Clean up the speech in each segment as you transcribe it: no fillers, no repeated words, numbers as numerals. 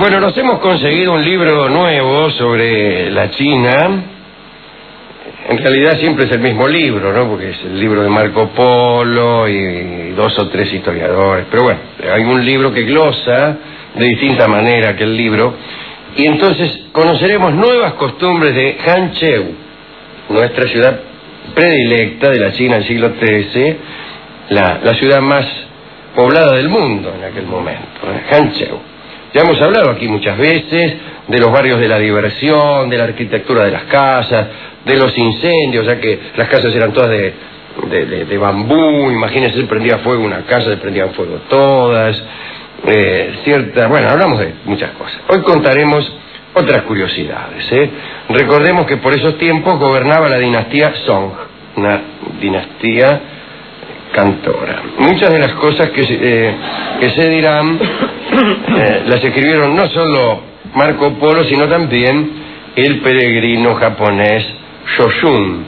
Bueno, nos hemos conseguido un libro nuevo sobre la China. En realidad siempre es el mismo libro, ¿no? Porque es el libro de Marco Polo y 2 o 3 historiadores. Pero bueno, hay un libro que glosa de distinta manera que el libro. Y entonces conoceremos nuevas costumbres de Hanzhou, nuestra ciudad predilecta de la China del siglo XIII, la ciudad más poblada del mundo en aquel momento, Hanzhou. Ya hemos hablado aquí muchas veces de los barrios de la diversión, de la arquitectura de las casas, de los incendios, ya que las casas eran todas de bambú. Imagínense, se prendía fuego una casa, se prendían fuego todas. Bueno, hablamos de muchas cosas. Hoy contaremos otras curiosidades. Recordemos que por esos tiempos gobernaba la dinastía Song, una dinastía cantora. Muchas de las cosas que se dirán las escribieron no solo Marco Polo, sino también el peregrino japonés Shōshūn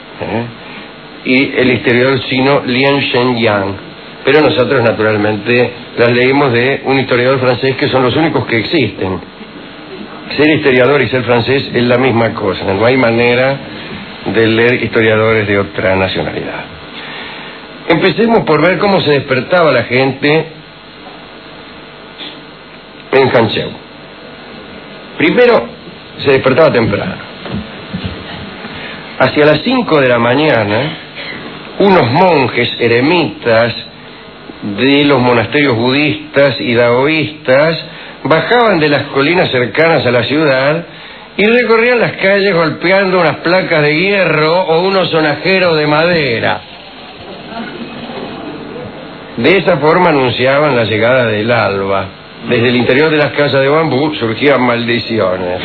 y el historiador chino Lien Shenyang. Pero nosotros naturalmente las leímos de un historiador francés, que son los únicos que existen. Ser historiador y ser francés es la misma cosa, no hay manera de leer historiadores de otra nacionalidad. Empecemos por ver cómo se despertaba la gente en Hanzhou. Primero, se despertaba temprano. Hacia las 5 de la mañana, unos monjes eremitas de los monasterios budistas y daoístas bajaban de las colinas cercanas a la ciudad y recorrían las calles golpeando unas placas de hierro o unos sonajeros de madera. De esa forma anunciaban la llegada del alba. Desde el interior de las casas de bambú surgían maldiciones.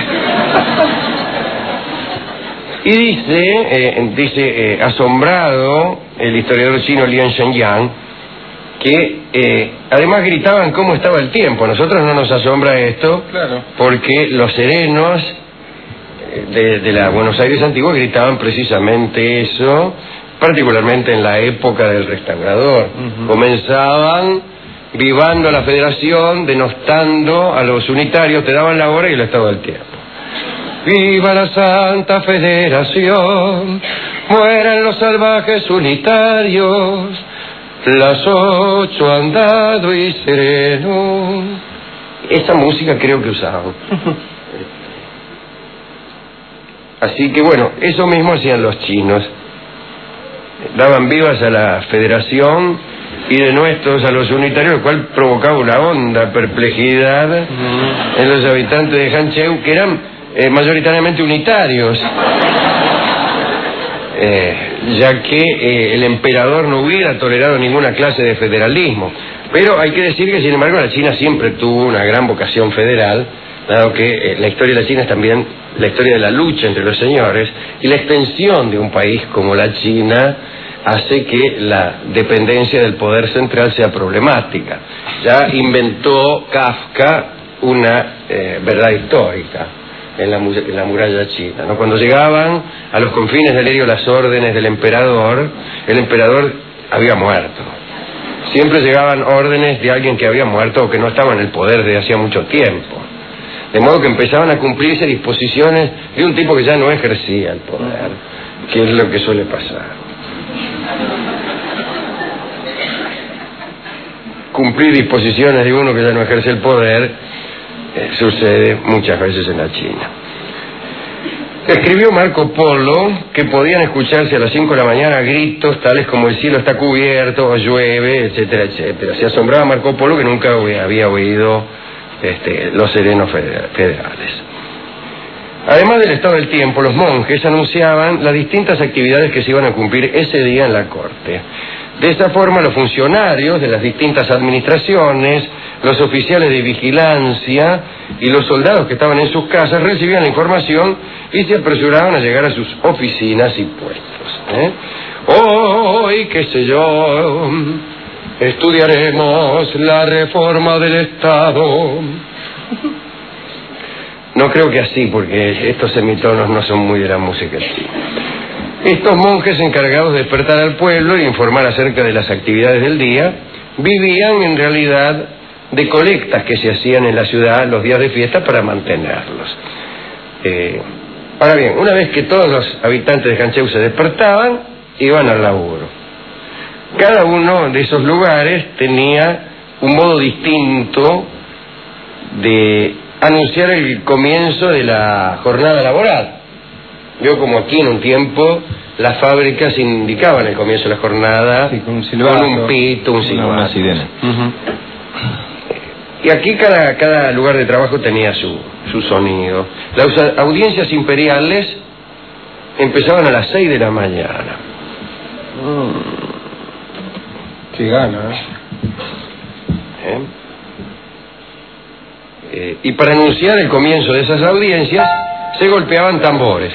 Y dice asombrado el historiador chino Lien Shenyang, que además gritaban cómo estaba el tiempo. A nosotros no nos asombra esto, claro, porque los serenos de la Buenos Aires antigua gritaban precisamente eso, particularmente en la época del Restaurador. Comenzaban vivando a la Federación, denostando a los unitarios, te daban la hora y el estado del tiempo. ¡Viva la Santa Federación! ¡Mueran los salvajes unitarios! Las 8 han dado y sereno. Esa música creo que usaban. Así que bueno, eso mismo hacían los chinos. Daban vivas a la Federación y denuestos a los unitarios, lo cual provocaba una honda perplejidad en los habitantes de Hanzhou, que eran mayoritariamente unitarios, ya que el emperador no hubiera tolerado ninguna clase de federalismo. Pero hay que decir que, sin embargo, la China siempre tuvo una gran vocación federal, dado que la historia de la China es también la historia de la lucha entre los señores, y la extensión de un país como la China hace que la dependencia del poder central sea problemática. Ya inventó Kafka una verdad histórica en la muralla china, ¿no? Cuando llegaban a los confines del Erio las órdenes del emperador, el emperador había muerto. Siempre llegaban órdenes de alguien que había muerto o que no estaba en el poder desde hacía mucho tiempo. De modo que empezaban a cumplirse disposiciones de un tipo que ya no ejercía el poder, que es lo que suele pasar. Cumplir disposiciones de uno que ya no ejerce el poder sucede muchas veces en la China. Escribió Marco Polo que podían escucharse a las 5 de la mañana gritos tales como el cielo está cubierto, o llueve, etcétera, etcétera. Se asombraba Marco Polo que nunca había oído los serenos federales. Además del estado del tiempo, los monjes anunciaban las distintas actividades que se iban a cumplir ese día en la corte. De esta forma, los funcionarios de las distintas administraciones, los oficiales de vigilancia y los soldados que estaban en sus casas recibían la información y se apresuraban a llegar a sus oficinas y puestos. Hoy, qué sé yo, estudiaremos la reforma del Estado. No creo que así, porque estos semitonos no son muy de la música china. Estos monjes, encargados de despertar al pueblo e informar acerca de las actividades del día, vivían en realidad de colectas que se hacían en la ciudad los días de fiesta para mantenerlos. Ahora bien, una vez que todos los habitantes de Cancheu se despertaban, iban al laburo. Cada uno de esos lugares tenía un modo distinto de anunciar el comienzo de la jornada laboral. Yo, como aquí en un tiempo las fábricas indicaban el comienzo de la jornada, sí, con un pito, un silbato, una sirena. Y aquí cada lugar de trabajo tenía su sonido. Las audiencias imperiales empezaban a las 6 de la mañana. Qué gana, y para anunciar el comienzo de esas audiencias se golpeaban tambores.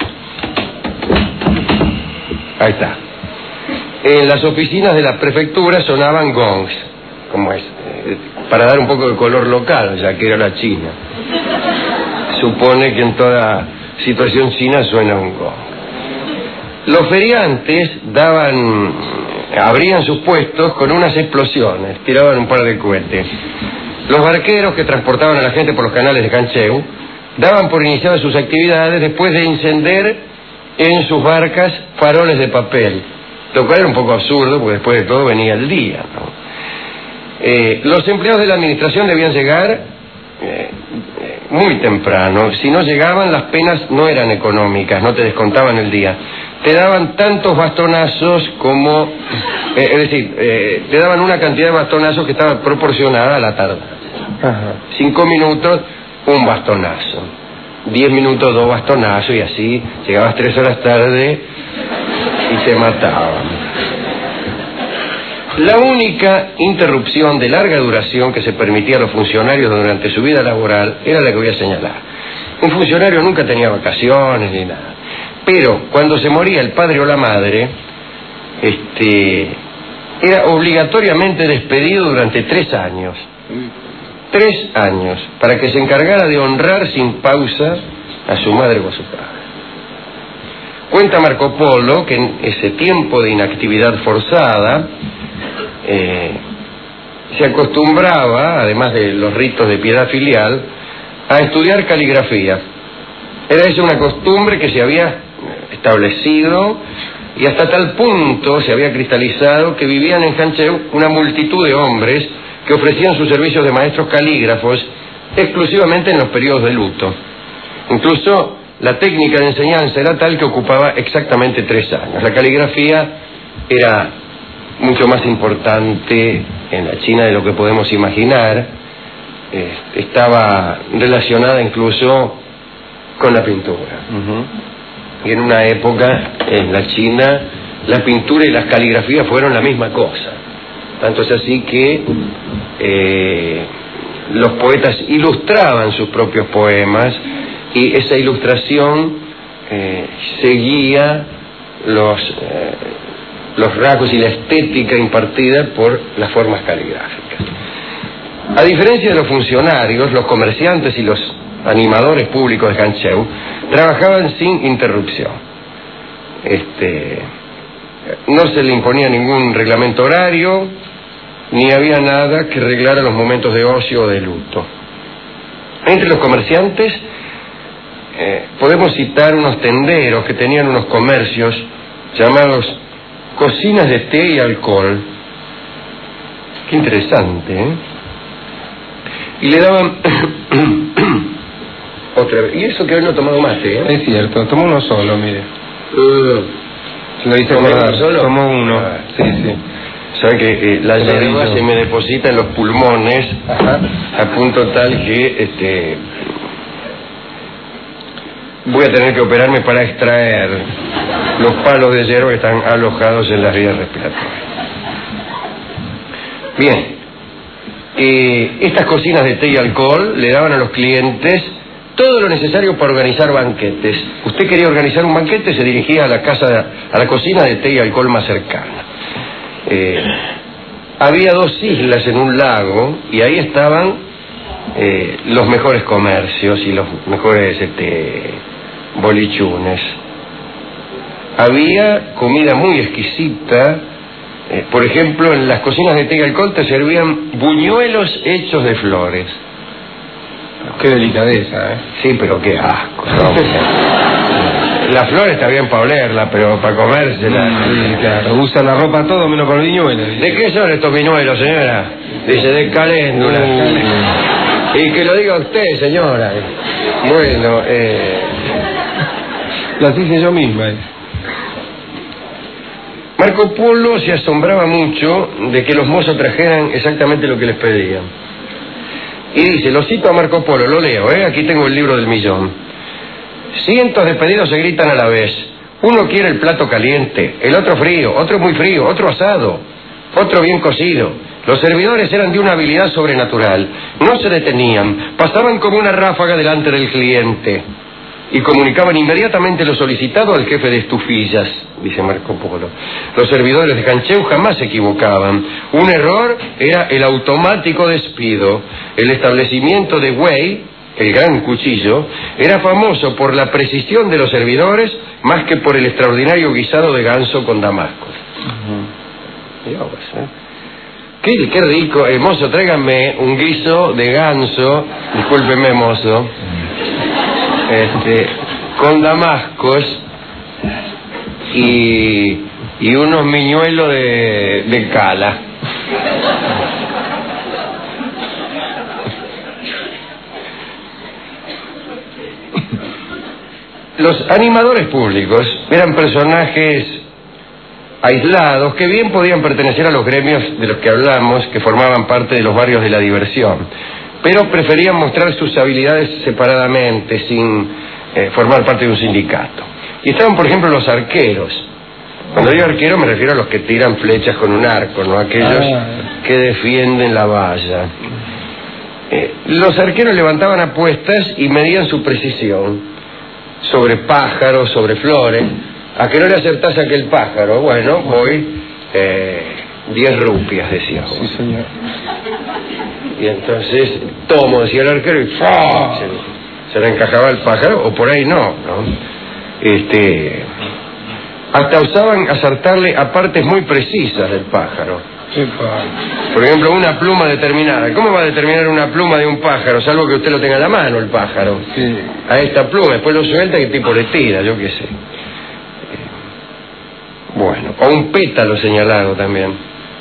Ahí está. En las oficinas de la prefectura sonaban gongs, como es, para dar un poco de color local, ya que era la China. Supone que en toda situación china suena un gong. Los feriantes abrían sus puestos con unas explosiones, tiraban un par de cohetes. Los barqueros que transportaban a la gente por los canales de Cancheu daban por iniciadas sus actividades después de encender en sus barcas faroles de papel, lo cual era un poco absurdo porque después de todo venía el día, ¿no? Los empleados de la administración debían llegar muy temprano. Si no llegaban, las penas no eran económicas, no te descontaban el día. Te daban tantos bastonazos como... es decir, te daban una cantidad de bastonazos que estaba proporcionada a la tardanza. 5 minutos, un bastonazo. 10 minutos, 2 bastonazos, y así llegabas 3 horas tarde y te mataban. La única interrupción de larga duración que se permitía a los funcionarios durante su vida laboral era la que voy a señalar. Un funcionario nunca tenía vacaciones ni nada. Pero cuando se moría el padre o la madre, era obligatoriamente despedido durante 3 años. 3 años, para que se encargara de honrar sin pausa a su madre o a su padre. Cuenta Marco Polo que en ese tiempo de inactividad forzada se acostumbraba, además de los ritos de piedad filial, a estudiar caligrafía. Era esa una costumbre que se había establecido y hasta tal punto se había cristalizado que vivían en Cancheu una multitud de hombres que ofrecían sus servicios de maestros calígrafos exclusivamente en los periodos de luto. Incluso la técnica de enseñanza era tal que ocupaba exactamente 3 años. La caligrafía era mucho más importante en la China de lo que podemos imaginar. Estaba relacionada incluso con la pintura. Y en una época en la China la pintura y las caligrafías fueron la misma cosa. Tanto es así que los poetas ilustraban sus propios poemas y esa ilustración seguía los rasgos y la estética impartida por las formas caligráficas. A diferencia de los funcionarios, los comerciantes y los animadores públicos de Cancheu trabajaban sin interrupción. No se le imponía ningún reglamento horario, ni había nada que reglara los momentos de ocio o de luto. Entre los comerciantes podemos citar unos tenderos que tenían unos comercios llamados cocinas de té y alcohol. Qué interesante, ¿eh? Y le daban otra vez. Y eso que hoy no he tomado mate, ¿eh? Es cierto, tomó uno solo, mire. ¿Lo hice acordar? ¿Solo? Tomó uno, sí. Sabe que la yerba se me deposita en los pulmones. Ajá. A punto tal que voy a tener que operarme para extraer los palos de hierro que están alojados en las vías respiratorias. Bien, estas cocinas de té y alcohol le daban a los clientes todo lo necesario para organizar banquetes. Usted quería organizar un banquete, se dirigía a la cocina de té y alcohol más cercana. Había 2 islas en un lago y ahí estaban los mejores comercios y los mejores bolichunes. Había comida muy exquisita Por ejemplo, en las cocinas de Tegalcol te servían buñuelos hechos de flores. Qué delicadeza, ¿eh? Sí, pero qué asco, ¿no? Las flores está bien para olerla, pero para comérsela. Sí, claro. Usa la ropa todo menos con viñuelos. ¿De qué son estos viñuelos, señora? Dice, de caléndula. Y que lo diga usted, señora. Bueno, Las hice yo misma. Marco Polo se asombraba mucho de que los mozos trajeran exactamente lo que les pedían. Y dice, lo cito a Marco Polo, lo leo, aquí tengo el libro del millón. Cientos de pedidos se gritan a la vez. Uno quiere el plato caliente, el otro frío, otro muy frío, otro asado, otro bien cocido. Los servidores eran de una habilidad sobrenatural. No se detenían, pasaban como una ráfaga delante del cliente y comunicaban inmediatamente lo solicitado al jefe de estufillas, dice Marco Polo. Los servidores de Cancheu jamás se equivocaban. Un error era el automático despido. El establecimiento de Wei, el gran cuchillo, era famoso por la precisión de los servidores más que por el extraordinario guisado de ganso con damascos. Qué rico. Mozo, tráigame un guiso de ganso, discúlpeme, mozo, con damascos y unos miñuelos de cala. Los animadores públicos eran personajes aislados que bien podían pertenecer a los gremios de los que hablamos, que formaban parte de los barrios de la diversión, pero preferían mostrar sus habilidades separadamente, sin formar parte de un sindicato. Y estaban, por ejemplo, los arqueros. Cuando digo arquero me refiero a los que tiran flechas con un arco, no aquellos que defienden la valla. Los arqueros levantaban apuestas y medían su precisión sobre pájaros, sobre flores. ¿A que no le acertás a aquel pájaro? Bueno, voy 10 rupias, decíamos. Sí, señor. Y entonces tomo, decía el arquero, y ¡fua! Se le encajaba el pájaro, o por ahí no. Hasta usaban acertarle a partes muy precisas del pájaro. Por ejemplo, una pluma determinada. ¿Cómo va a determinar una pluma de un pájaro? Salvo que usted lo tenga en la mano, el pájaro. Sí. A esta pluma, después lo suelta y el tipo le tira, yo qué sé. Bueno, o un pétalo señalado también.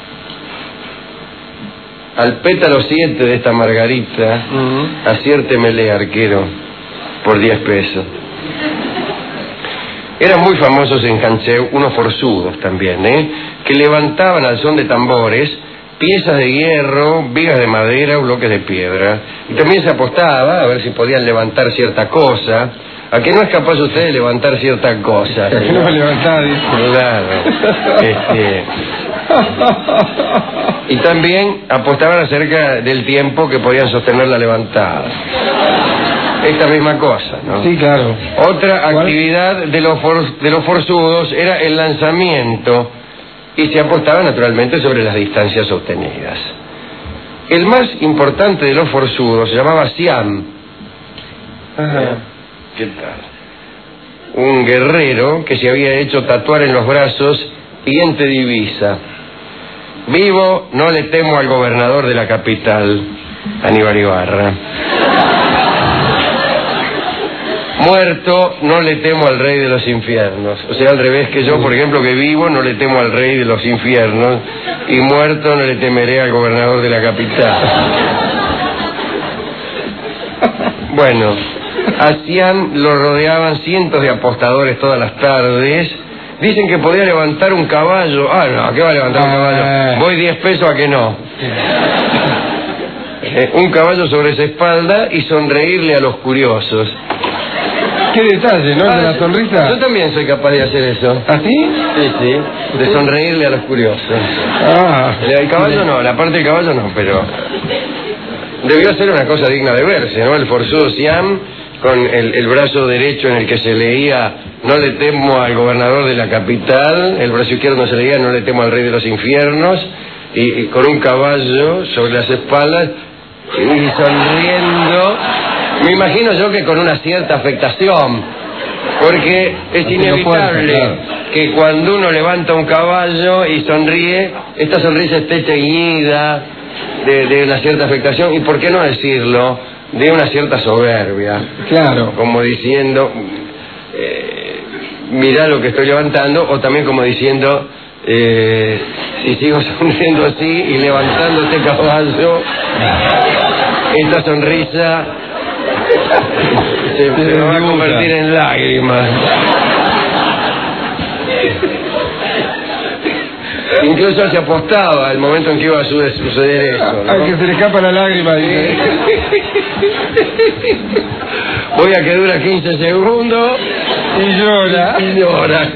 Al pétalo 7 de esta margarita, aciértemele, arquero, por 10 pesos. Eran muy famosos en Cancheu unos forzudos también, que levantaban al son de tambores piezas de hierro, vigas de madera o bloques de piedra. Y también se apostaba a ver si podían levantar cierta cosa. ¿A que no es capaz usted de levantar cierta cosa? ¿A que no me levantaba? Claro. Y también apostaban acerca del tiempo que podían sostener la levantada. Esta misma cosa, ¿no? Sí, claro. Otra actividad de los forzudos era el lanzamiento, y se apostaba naturalmente sobre las distancias obtenidas. El más importante de los forzudos se llamaba Siam. ¿Qué tal? Un guerrero que se había hecho tatuar en los brazos siguiente divisa: vivo, no le temo al gobernador de la capital, Aníbal Ibarra. Muerto, no le temo al rey de los infiernos. O sea, al revés que yo, por ejemplo, que vivo, no le temo al rey de los infiernos, y muerto, no le temeré al gobernador de la capital. Bueno, a Siam lo rodeaban cientos de apostadores todas las tardes. Dicen que podía levantar un caballo. Ah, no, ¿a qué va a levantar un caballo? Voy 10 pesos a que no. Un caballo sobre su espalda y sonreírle a los curiosos. Qué detalle, ¿no? De la sonrisa. Yo también soy capaz de hacer eso. ¿Ah, sí? Sí, sí, de sonreírle a los curiosos. El caballo no, la parte del caballo no, pero debió ser una cosa digna de verse, ¿no? El forzudo Siam con el brazo derecho en el que se leía no le temo al gobernador de la capital, el brazo izquierdo se leía no le temo al rey de los infiernos, y con un caballo sobre las espaldas y sonriendo, me imagino yo que con una cierta afectación, Porque es inevitable que cuando uno levanta un caballo y sonríe, esta sonrisa esté teñida de una cierta afectación, y por qué no decirlo, de una cierta soberbia. Claro. Como diciendo, mirá lo que estoy levantando, o también como diciendo, si sigo sonriendo así y levantando este caballo, esta sonrisa se me va a convertir en lágrimas. Incluso se apostaba el momento en que iba a suceder eso, ¿no? Al que se le escapa la lágrima, dice. Voy a que dura 15 segundos Y llora. y llora.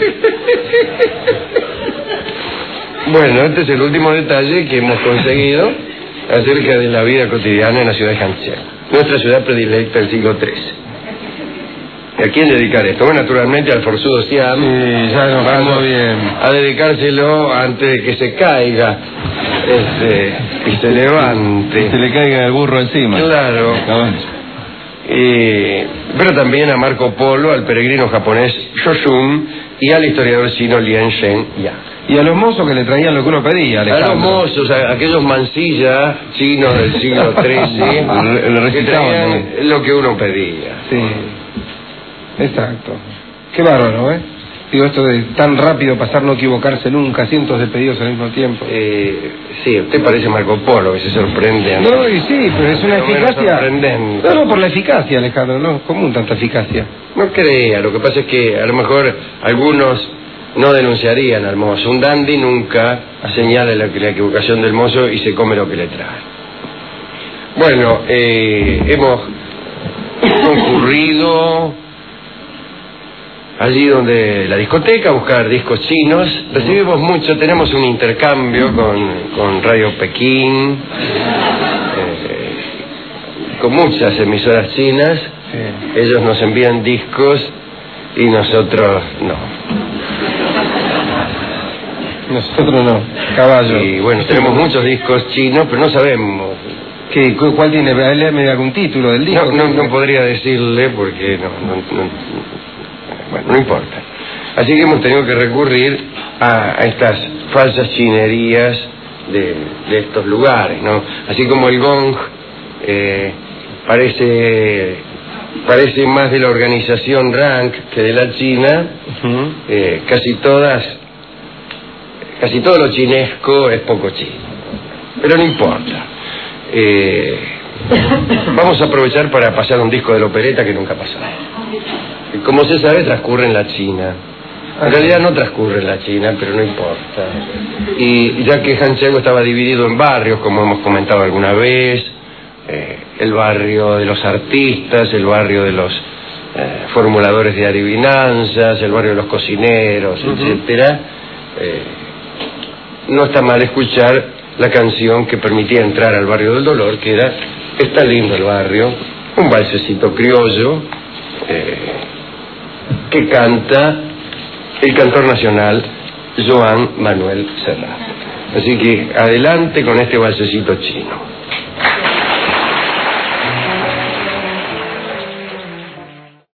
Bueno, este es el último detalle que hemos conseguido acerca de la vida cotidiana en la ciudad de Hangzhou, nuestra ciudad predilecta del siglo XIII. ¿A quién dedicar esto? Bueno, naturalmente al forzudo Siam. Sí, ya nos vamos bien. A dedicárselo antes de que se caiga y se levante. Se le caiga el burro encima. Claro. Pero también a Marco Polo, al peregrino japonés Yoshun y al historiador chino Lien Shen Ya. Y a los mozos que le traían lo que uno pedía, A Alejandro. los mozos, a aquellos mancillas chinos del siglo XIII, Le que traían lo que uno pedía. Sí, exacto. Qué bárbaro, ¿eh? Digo, esto de tan rápido pasar, no equivocarse nunca, cientos de pedidos al mismo tiempo. Sí, usted parece Marco Polo, que se sorprende. No, y sí, pero es una eficacia. Sorprendente. No, por la eficacia, Alejandro, no es común tanta eficacia. No crea, lo que pasa es que a lo mejor algunos no denunciarían al mozo. Un dandy nunca señala la equivocación del mozo y se come lo que le trae. Bueno, hemos concurrido allí donde la discoteca a buscar discos chinos. Recibimos mucho, tenemos un intercambio con Radio Pekín, con muchas emisoras chinas. Sí. Ellos nos envían discos y nosotros no. Nosotros no, caballo. Y bueno, tenemos muchos discos chinos, pero no sabemos. ¿Cuál tiene? ¿Léame algún título del disco? No podría decirle porque bueno, no importa. Así que hemos tenido que recurrir a estas falsas chinerías de estos lugares, ¿no? Así como el gong parece más de la organización Rank que de la China. Casi todo lo chinesco es poco chino, pero no importa. Vamos a aprovechar para pasar un disco de la opereta que nunca pasó. Como se sabe, transcurre en la China. En realidad no transcurre en la China, pero no importa. Y ya que Hangzhou estaba dividido en barrios, como hemos comentado alguna vez, el barrio de los artistas, el barrio de los formuladores de adivinanzas, el barrio de los cocineros, etcétera, no está mal escuchar la canción que permitía entrar al barrio del dolor, que era Está lindo el barrio, un valsecito criollo que canta el cantor nacional Joan Manuel Serrat. Así que adelante con este valsecito chino.